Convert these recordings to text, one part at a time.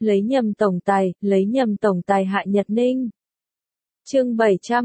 lấy nhầm tổng tài Hạ Nhật Ninh. Chương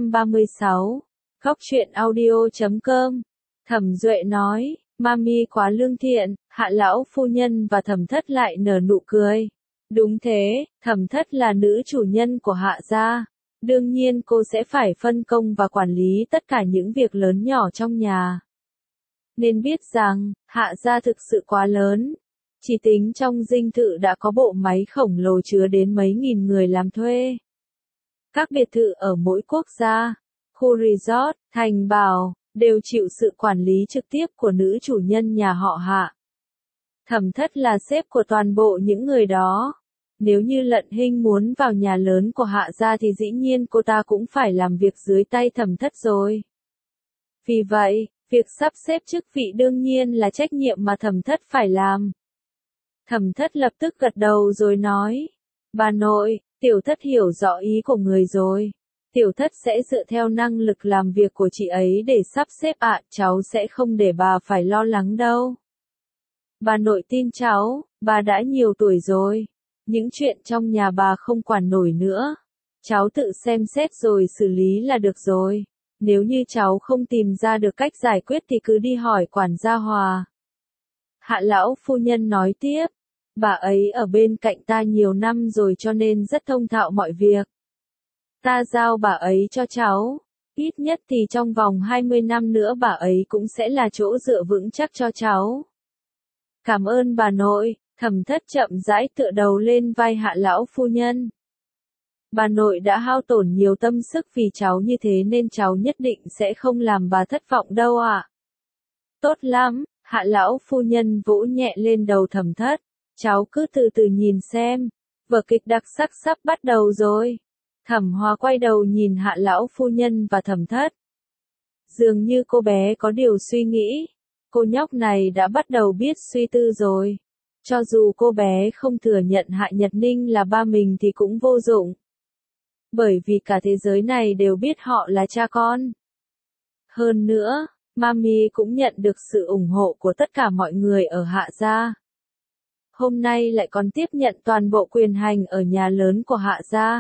736, Góc truyện audio.com. Thẩm Duệ nói, Mami quá lương thiện, Hạ lão phu nhân và Thẩm Thất lại nở nụ cười. Đúng thế, Thẩm Thất là nữ chủ nhân của Hạ gia. Đương nhiên cô sẽ phải phân công và quản lý tất cả những việc lớn nhỏ trong nhà. Nên biết rằng, Hạ gia thực sự quá lớn. Chỉ tính trong dinh thự đã có bộ máy khổng lồ chứa đến mấy nghìn người làm thuê. Các biệt thự ở mỗi quốc gia, khu resort, thành bảo, đều chịu sự quản lý trực tiếp của nữ chủ nhân nhà họ Hạ. Thẩm Thất là sếp của toàn bộ những người đó. Nếu như Lận Hinh muốn vào nhà lớn của Hạ gia thì dĩ nhiên cô ta cũng phải làm việc dưới tay Thẩm Thất rồi. Vì vậy, việc sắp xếp chức vị đương nhiên là trách nhiệm mà Thẩm Thất phải làm. Thẩm Thất lập tức gật đầu rồi nói, bà nội, Tiểu Thất hiểu rõ ý của người rồi. Tiểu Thất sẽ dựa theo năng lực làm việc của chị ấy để sắp xếp ạ, cháu sẽ không để bà phải lo lắng đâu. Bà nội tin cháu, bà đã nhiều tuổi rồi. Những chuyện trong nhà bà không quản nổi nữa. Cháu tự xem xét rồi xử lý là được rồi. Nếu như cháu không tìm ra được cách giải quyết thì cứ đi hỏi quản gia Hòa. Hạ lão phu nhân nói tiếp, bà ấy ở bên cạnh ta nhiều năm rồi cho nên rất thông thạo mọi việc. Ta giao bà ấy cho cháu, ít nhất thì trong vòng 20 năm nữa bà ấy cũng sẽ là chỗ dựa vững chắc cho cháu. Cảm ơn bà nội. Thẩm Thất chậm rãi tựa đầu lên vai Hạ lão phu nhân. Bà nội đã hao tổn nhiều tâm sức vì cháu như thế nên cháu nhất định sẽ không làm bà thất vọng đâu ạ. Tốt lắm, Hạ lão phu nhân vỗ nhẹ lên đầu Thẩm Thất. Cháu cứ từ từ nhìn xem, vở kịch đặc sắc sắp bắt đầu rồi. Thẩm Hòa quay đầu nhìn Hạ lão phu nhân và Thẩm Thất. Dường như cô bé có điều suy nghĩ. Cô nhóc này đã bắt đầu biết suy tư rồi. Cho dù cô bé không thừa nhận Hạ Nhật Ninh là ba mình thì cũng vô dụng. Bởi vì cả thế giới này đều biết họ là cha con. Hơn nữa, Mami cũng nhận được sự ủng hộ của tất cả mọi người ở Hạ gia. Hôm nay lại còn tiếp nhận toàn bộ quyền hành ở nhà lớn của Hạ gia.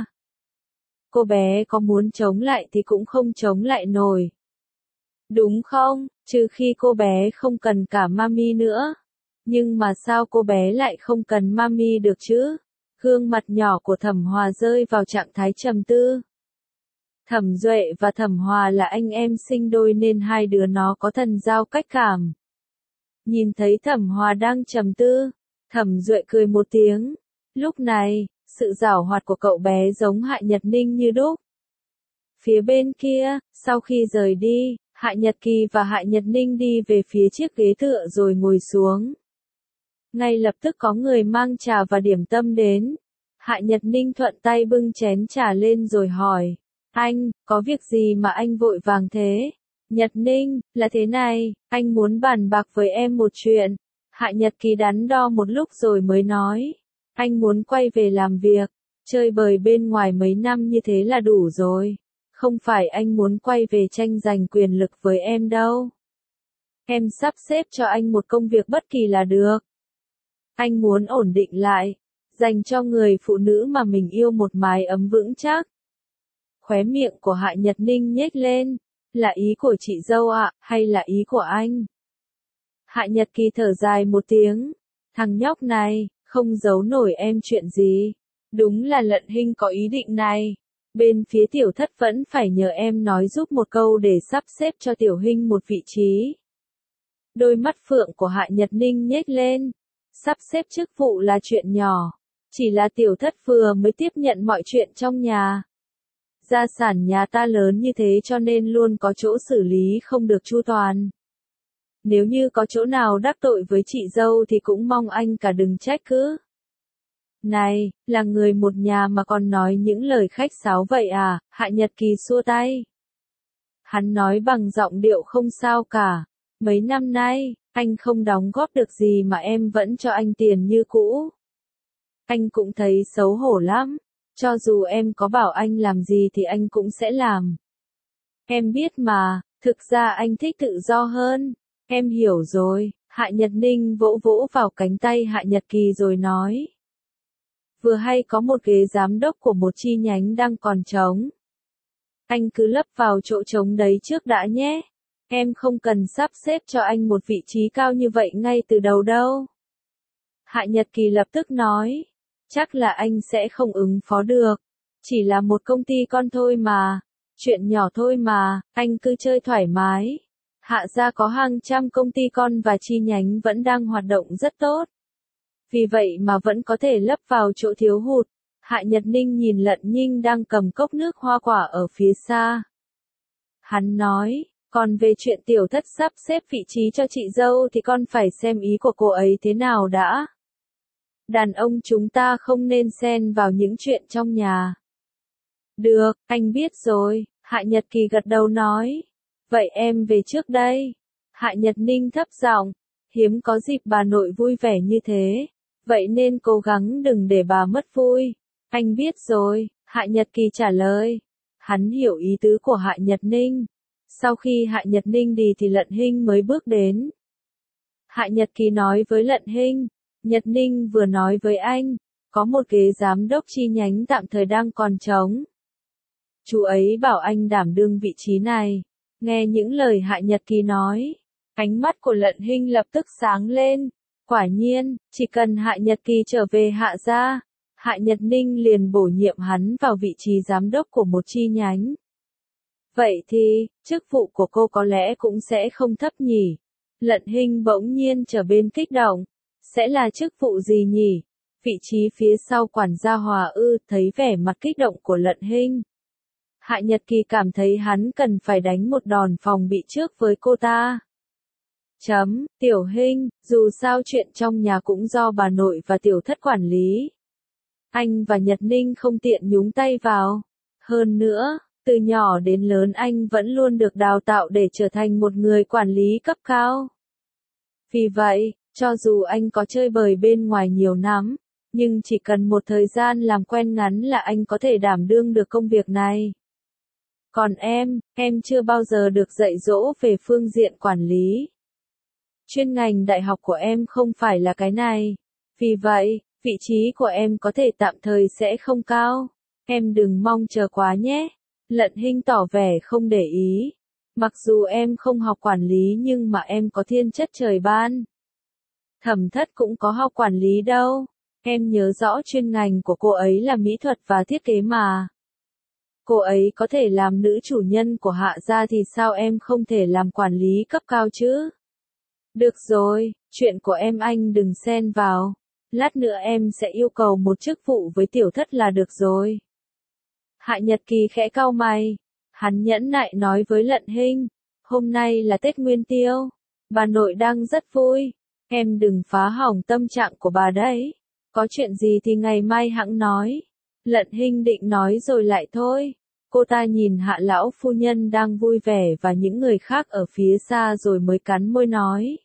Cô bé có muốn chống lại thì cũng không chống lại nổi. Đúng không? Trừ khi cô bé không cần cả Mami nữa. Nhưng mà sao cô bé lại không cần Mami được chứ? Gương mặt nhỏ của Thẩm Hòa rơi vào trạng thái trầm tư. Thẩm Duệ và Thẩm Hòa là anh em sinh đôi nên hai đứa nó có thần giao cách cảm. Nhìn thấy Thẩm Hòa đang trầm tư, Thẩm Duệ cười một tiếng. Lúc này, sự giảo hoạt của cậu bé giống Hạ Nhật Ninh như đúc. Phía bên kia, sau khi rời đi, Hạ Nhật Kỳ và Hạ Nhật Ninh đi về phía chiếc ghế tựa rồi ngồi xuống. Ngay lập tức có người mang trà và điểm tâm đến. Hạ Nhật Ninh thuận tay bưng chén trà lên rồi hỏi. Anh, có việc gì mà anh vội vàng thế? Nhật Ninh, là thế này, anh muốn bàn bạc với em một chuyện. Hạ Nhật Kỳ đắn đo một lúc rồi mới nói. Anh muốn quay về làm việc, chơi bời bên ngoài mấy năm như thế là đủ rồi. Không phải anh muốn quay về tranh giành quyền lực với em đâu. Em sắp xếp cho anh một công việc bất kỳ là được. Anh muốn ổn định lại, dành cho người phụ nữ mà mình yêu một mái ấm vững chắc. Khóe miệng của Hạ Nhật Ninh nhếch lên, là ý của chị dâu ạ, hay là ý của anh? Hạ Nhật Kỳ thở dài một tiếng, thằng nhóc này, không giấu nổi em chuyện gì. Đúng là Lận Hinh có ý định này. Bên phía Tiểu Thất vẫn phải nhờ em nói giúp một câu để sắp xếp cho Tiểu Hinh một vị trí. Đôi mắt phượng của Hạ Nhật Ninh nhếch lên. Sắp xếp chức vụ là chuyện nhỏ. Chỉ là Tiểu Thất vừa mới tiếp nhận mọi chuyện trong nhà. Gia sản nhà ta lớn như thế cho nên luôn có chỗ xử lý không được chu toàn. Nếu như có chỗ nào đắc tội với chị dâu thì cũng mong anh cả đừng trách cứ. Này, là người một nhà mà còn nói những lời khách sáo vậy à? Hạ Nhật Kỳ xua tay. Hắn nói bằng giọng điệu không sao cả. Mấy năm nay, anh không đóng góp được gì mà em vẫn cho anh tiền như cũ. Anh cũng thấy xấu hổ lắm. Cho dù em có bảo anh làm gì thì anh cũng sẽ làm. Em biết mà, thực ra anh thích tự do hơn. Em hiểu rồi. Hạ Nhật Ninh vỗ vỗ vào cánh tay Hạ Nhật Kỳ rồi nói. Vừa hay có một ghế giám đốc của một chi nhánh đang còn trống. Anh cứ lấp vào chỗ trống đấy trước đã nhé. Em không cần sắp xếp cho anh một vị trí cao như vậy ngay từ đầu đâu. Hạ Nhật Kỳ lập tức nói. Chắc là anh sẽ không ứng phó được. Chỉ là một công ty con thôi mà. Chuyện nhỏ thôi mà, anh cứ chơi thoải mái. Hạ gia có hàng trăm công ty con và chi nhánh vẫn đang hoạt động rất tốt. Vì vậy mà vẫn có thể lấp vào chỗ thiếu hụt. Hạ Nhật Ninh nhìn Lận Nhinh đang cầm cốc nước hoa quả ở phía xa. Hắn nói, còn về chuyện tiểu thất sắp xếp vị trí cho chị dâu thì con phải xem ý của cô ấy thế nào đã. Đàn ông chúng ta không nên xen vào những chuyện trong nhà. Được, anh biết rồi, Hạ Nhật Kỳ gật đầu nói. Vậy em về trước đây. Hạ Nhật Ninh thấp giọng, hiếm có dịp bà nội vui vẻ như thế. Vậy nên cố gắng đừng để bà mất vui. Anh biết rồi, Hạ Nhật Kỳ trả lời. Hắn hiểu ý tứ của Hạ Nhật Ninh. Sau khi Hạ Nhật Ninh đi thì Lận Hinh mới bước đến. Hạ Nhật Kỳ nói với Lận Hinh, Nhật Ninh vừa nói với anh, có một ghế giám đốc chi nhánh tạm thời đang còn trống. Chú ấy bảo anh đảm đương vị trí này. Nghe những lời Hạ Nhật Kỳ nói, ánh mắt của Lận Hinh lập tức sáng lên. Quả nhiên, chỉ cần Hạ Nhật Kỳ trở về Hạ gia, Hạ Nhật Ninh liền bổ nhiệm hắn vào vị trí giám đốc của một chi nhánh. Vậy thì, chức vụ của cô có lẽ cũng sẽ không thấp nhỉ? Lận Hinh bỗng nhiên trở bên kích động. Sẽ là chức vụ gì nhỉ? Vị trí phía sau quản gia Hòa ư? Thấy vẻ mặt kích động của Lận Hinh. Hạ Nhật Kỳ cảm thấy hắn cần phải đánh một đòn phòng bị trước với cô ta. Tiểu Hinh, dù sao chuyện trong nhà cũng do bà nội và tiểu thất quản lý. Anh và Nhật Ninh không tiện nhúng tay vào. Hơn nữa, từ nhỏ đến lớn anh vẫn luôn được đào tạo để trở thành một người quản lý cấp cao. Vì vậy, cho dù anh có chơi bời bên ngoài nhiều năm, nhưng chỉ cần một thời gian làm quen ngắn là anh có thể đảm đương được công việc này. Còn em chưa bao giờ được dạy dỗ về phương diện quản lý. Chuyên ngành đại học của em không phải là cái này. Vì vậy, vị trí của em có thể tạm thời sẽ không cao. Em đừng mong chờ quá nhé. Lận Hinh tỏ vẻ không để ý. Mặc dù em không học quản lý nhưng mà em có thiên chất trời ban. Thẩm Thất cũng có học quản lý đâu. Em nhớ rõ chuyên ngành của cô ấy là mỹ thuật và thiết kế mà. Cô ấy có thể làm nữ chủ nhân của Hạ gia thì sao em không thể làm quản lý cấp cao chứ? Được rồi, chuyện của em anh đừng xen vào. Lát nữa em sẽ yêu cầu một chức vụ với tiểu thất là được rồi. Hạ Nhật Kỳ khẽ cau mày. Hắn nhẫn nại nói với Lận Hinh. Hôm nay là Tết Nguyên Tiêu. Bà nội đang rất vui. Em đừng phá hỏng tâm trạng của bà đấy. Có chuyện gì thì ngày mai hẵng nói. Lận Hinh định nói rồi lại thôi. Cô ta nhìn Hạ lão phu nhân đang vui vẻ và những người khác ở phía xa rồi mới cắn môi nói.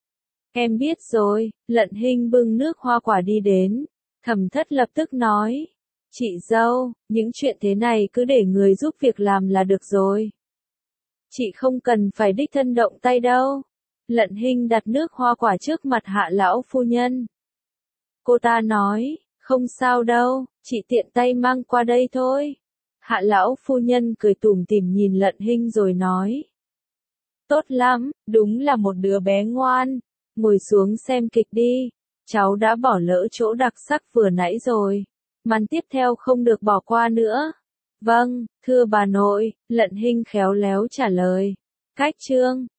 Em biết rồi. Lận Hinh bưng nước hoa quả đi đến. Thẩm Thất lập tức nói. Chị dâu, những chuyện thế này cứ để người giúp việc làm là được rồi. Chị không cần phải đích thân động tay đâu. Lận Hinh đặt nước hoa quả trước mặt Hạ lão phu nhân. Cô ta nói, không sao đâu, chị tiện tay mang qua đây thôi. Hạ lão phu nhân cười tủm tỉm nhìn Lận Hinh rồi nói. Tốt lắm, đúng là một đứa bé ngoan. Ngồi xuống xem kịch đi. Cháu đã bỏ lỡ chỗ đặc sắc vừa nãy rồi. Màn tiếp theo không được bỏ qua nữa. Vâng, thưa bà nội, Lận Hinh khéo léo trả lời. Cách chương